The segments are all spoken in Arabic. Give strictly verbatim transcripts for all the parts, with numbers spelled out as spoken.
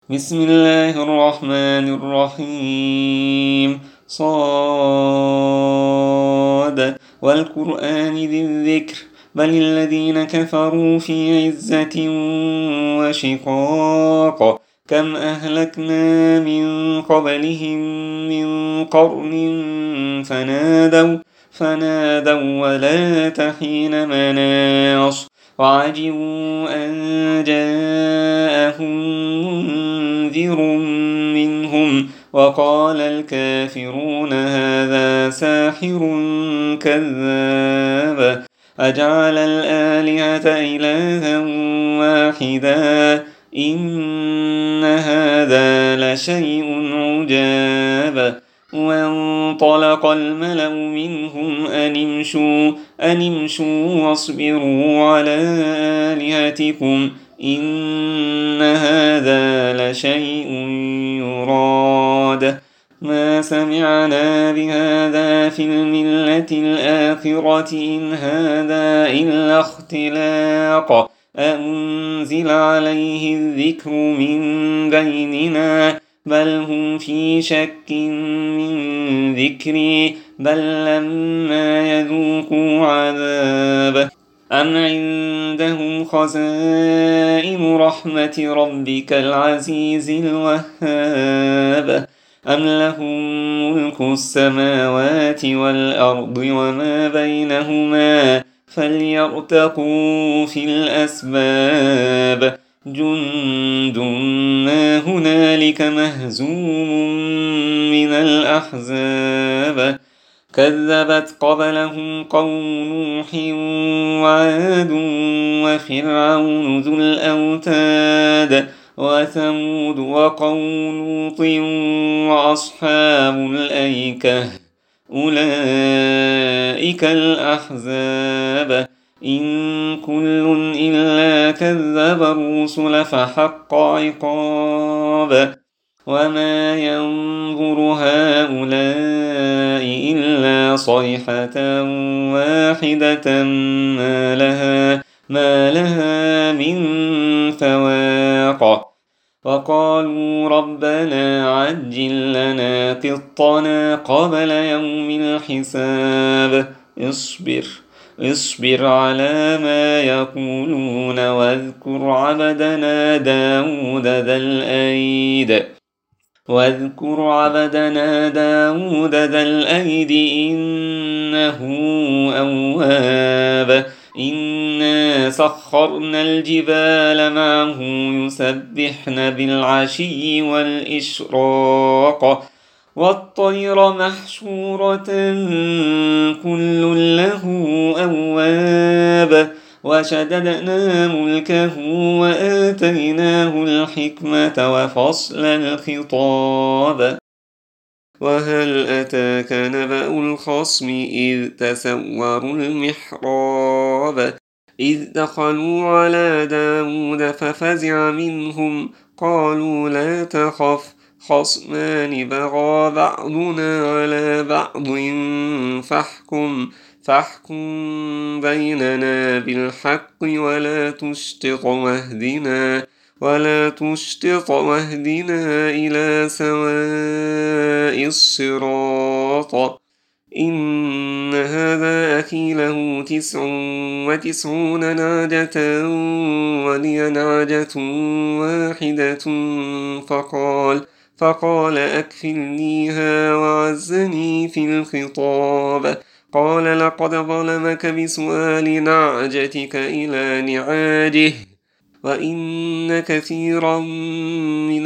بسم الله الرحمن الرحيم صاد والقرآن ذي الذكر بل الذين كفروا في عزة وشقاق كم أهلكنا من قبلهم من قرن فنادوا فنادوا ولا تحين مناص وعجبوا أن جاءهم منذر منهم وقال الكافرون هذا ساحر كذاب أجعل الآلهة إلها واحدا إن هذا لشيء عجاب وانطلق الملأ منهم أن امشوا أن امشوا واصبروا على آلهتكم إن هذا لشيء يراد ما سمعنا بهذا في الملة الآخرة إن هذا إلا اختلاق أنزل عليه الذكر من بيننا بل هم في شك من ذكري بل لما يذوقوا عذاب أم عندهم خزائن رحمة ربك العزيز الوهاب أم لهم ملك السماوات والأرض وما بينهما فليرتقوا في الأسباب جند ما هنالك مهزوم من الأحزاب كذبت قبلهم قوم نوح وعاد وفرعون ذو الأوتاد وثمود وقوم لوط وأصحاب الأيكة أولئك الأحزاب إن كل إلا كذب الرسل فحق عقاب وما ينظر هؤلاء إلا صيحة واحدة ما لها, ما لها من فواق وقالوا ربنا عجل لنا قطنا قبل يوم الحساب اصبر اصبر على ما يقولون واذكر عبدنا داود ذا الأيد واذكر عبدنا داود ذا الأيد إنه أواب إنا سخرنا الجبال معه يسبحن بالعشي والإشراق والطير محشورة كل له أواب وشددنا ملكه وآتيناه الحكمة وفصل الخطاب وهل أتاك نبأ الخصم إذ تسوروا المحراب إذ دخلوا على داود ففزع منهم قالوا لا تخف خصمان بغى بعضنا على بعض فاحكم فاحكم بيننا بالحق ولا تشطط واهدنا ولا تشطط واهدنا إلى سواء الصراط إن هذا أخي له تسع وتسعون نعجة ولي نعجة واحدة فقال فقال أكفلنيها وعزني في الخطاب قال لقد ظلمك بسؤال نعجتك إلى نعاجه وإن كثيرا من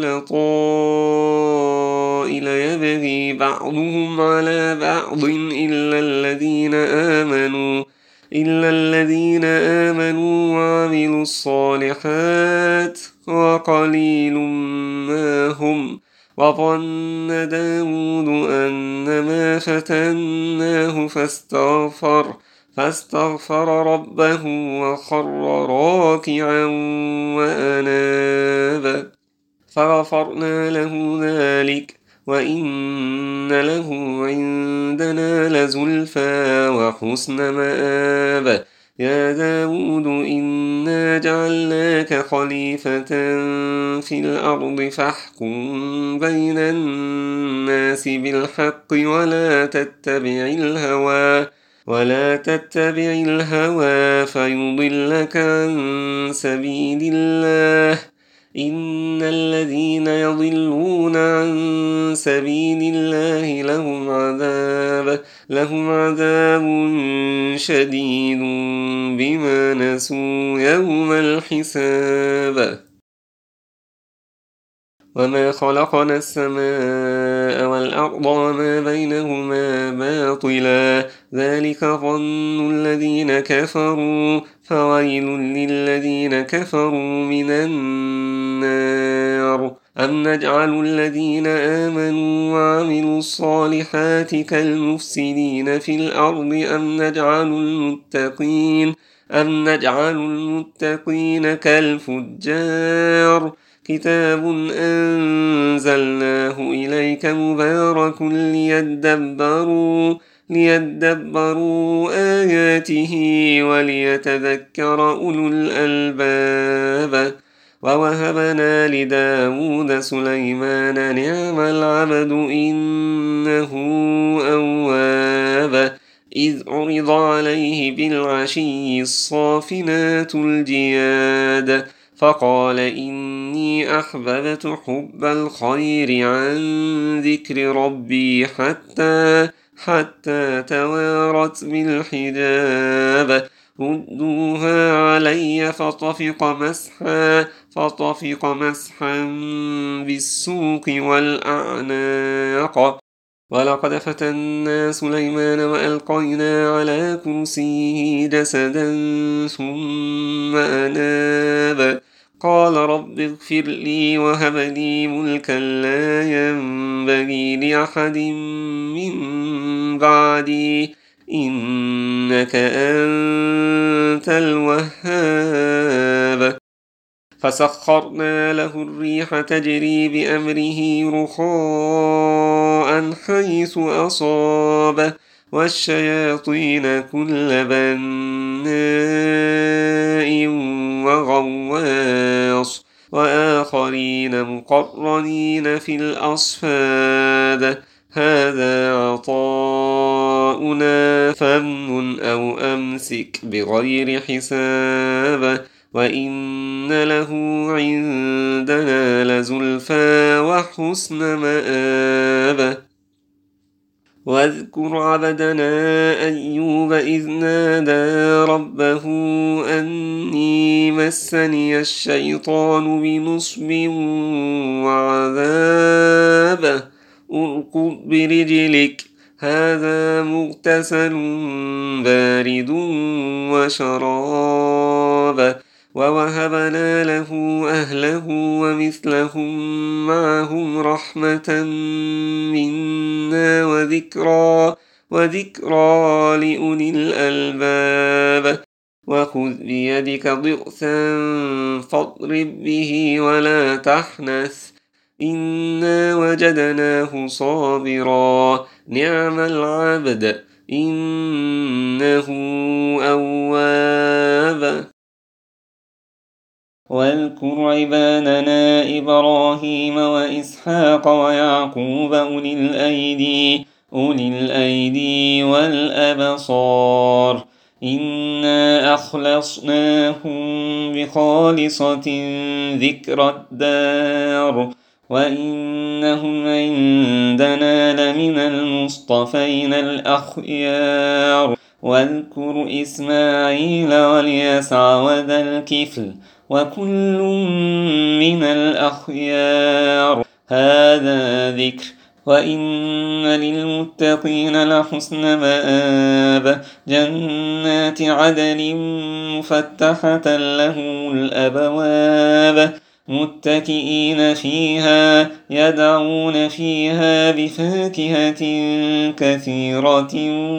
الخلطاء ليبغي بعضهم على بعض إلا الذين آمنوا إلا الذين آمنوا وعملوا الصالحات وقليل ما هم وظن داود أنما فتناه فاستغفر فاستغفر ربه وخر راكعا وأناب فغفرنا له ذلك وإن له عندنا لزلفى وحسن مآب يا داود إنا جعلناك خليفة في الأرض فاحكم بين الناس بالحق ولا تتبع الهوى ولا تتبع الهوى فيضلك عن سبيل الله إن الذين يضلون عن سبيل الله لهم عذاب لهم عذاب شديد بما نسوا يوم الحساب وما خلقنا السماء والأرض وما بينهما باطلا ذلك ظن الذين كفروا فويل للذين كفروا من النار أم نجعل الذين آمنوا وعملوا الصالحات كالمفسدين في الأرض أم نجعل المتقين أم نجعل المتقين كالفجار كتاب أنزلناه إليك مبارك ليدبروا ليدبروا آياته وليتذكر أولو الألباب ووهبنا لداود سليمان نعم العبد إنه أواب إذ عرض عليه بالعشي الصافنات الجياد فقال إني أحببت حب الخير عن ذكر ربي حتى حتى توارت بالحجاب ردوها علي فطفق مسحا فطفق مسحا بالسوق والأعناق ولقد فتنا سليمان وألقينا على كرسيه جسدا ثم أناب قال رب اغفر لي وهب لي ملكا لا ينبغي لأحد من بعدي إنك أنت الوهاب فسخرنا له الريح تجري بأمره رخاء حيث أصاب والشياطين كل بناء وغواص وآخرين مقرنين في الأصفاد هذا عطاؤنا فامنن أو أمسك بغير حساب وإن له عندنا لزلفى وحسن مآب واذكر عبدنا أيوب إذ نادى ربه أني مسني الشيطان بنصب وعذاب اركض برجلك هذا مغتسل بارد وشراب ووهبنا له أهله ومثلهم معهم رحمة منا وذكرى وذكرى لأولي الألباب وخذ بيدك ضغثا فاضرب به ولا تحنث إنا وجدناه صابرا نعم العبد إنه أواب واذكر عبادنا إبراهيم وإسحاق ويعقوب أولي الأيدي أولي الأيدي والأبصار إنا أخلصناهم بخالصة ذكر الدار وإنهم عندنا لمن المصطفين الأخيار واذكر إسماعيل واليسع وذا الكفل وكل من الأخيار هذا ذكر وإن للمتقين لحسن مآب جنات عدن مفتحة لهم الأبواب متكئين فيها يدعون فيها بفاكهة كثيرة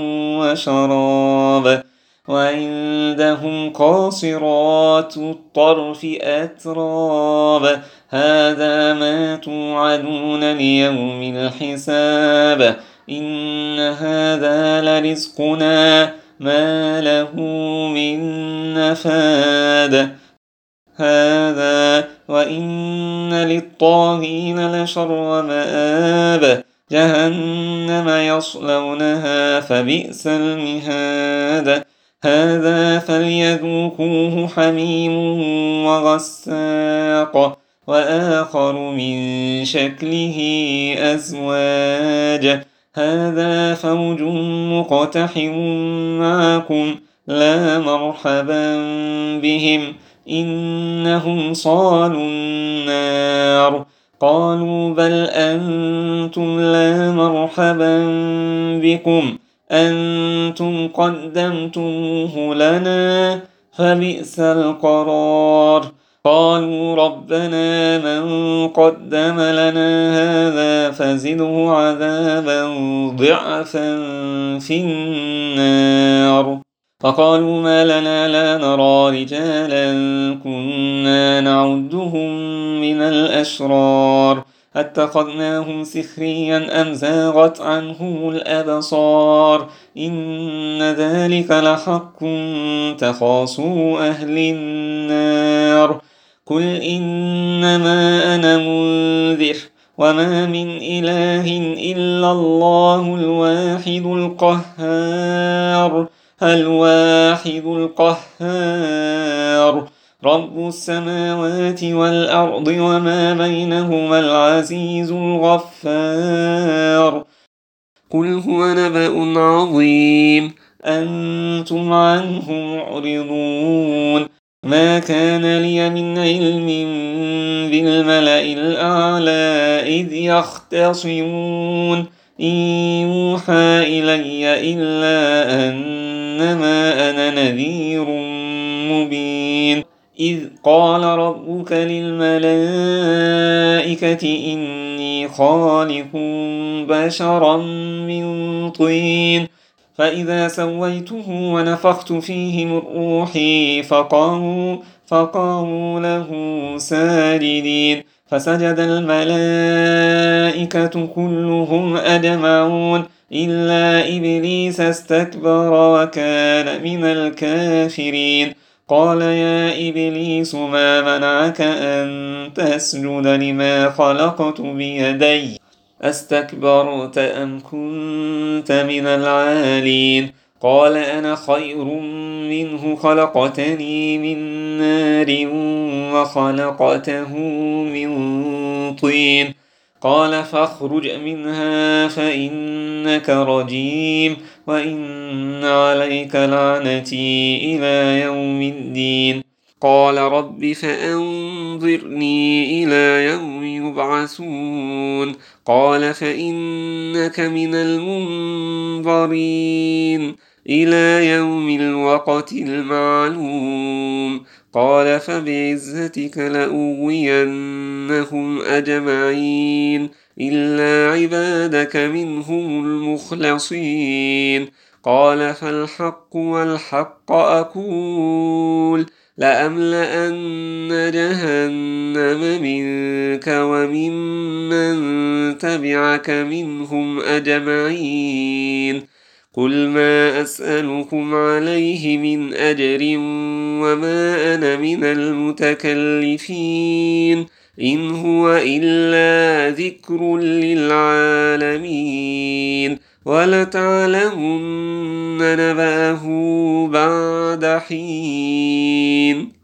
وشراب وعندهم قاصرات الطرف أتراب هذا ما توعدون ليوم الحساب إن هذا لرزقنا ما له من نفاد هذا وإن للطاغين لشر مآب جهنم يصلونها فبئس المهاد هذا فليذوقوه حميم وغساق وآخر من شكله أزواج هذا فوج مقتحم معكم لا مرحبا بهم إنهم صالوا النار قالوا بل أنتم لا مرحبا بكم أنتم قدمتموه لنا فبئس القرار قالوا ربنا من قدم لنا هذا فزده عذابا ضعفا في النار فقالوا ما لنا لا نرى رجالا كنا نعدهم من الأشرار اتخذناهم سخريا أم زاغت عنهم الأبصار إن ذلك لحق تخاصوا أهل النار قل إنما أنا منذر وما من إله إلا الله الواحد القهار الواحد القهار رب السماوات والأرض وما بينهما العزيز الغفار قل هو نبأ عظيم أنتم عنه معرضون ما كان لي من علم بالملأ الأعلى إذ يختصمون إن يوحى إلي إلا أنما أنا نذير مبين إذ قال ربك للملائكة إني خالق بشرا من طين فإذا سويته ونفخت فيه من روحي فقعوا, فقعوا له ساجدين فسجد الملائكة كلهم أجمعون إلا إبليس استكبر وكان من الكافرين قال يا إبليس ما منعك أن تسجد لما خلقت بيدي أستكبرت أم كنت من العالين قال أنا خير منه خلقتني من نار وخلقته من طين قال فاخرج منها فإنك رجيم وإن عليك لعنتي إلى يوم الدين قال رب فأنظرني إلى يوم يبعثون قال فإنك من المنظرين إلى يوم الوقت المعلوم قال فبعزتك لأغوينهم أجمعين إلا عبادك منهم المخلصين قال فالحق والحق أقول لأملأن جهنم منك وممن تبعك منهم أجمعين قل ما أسألكم عليه من أجر وما أنا من المتكلفين إن هو إلا ذكر للعالمين ولتعلمن نبأه بعد حين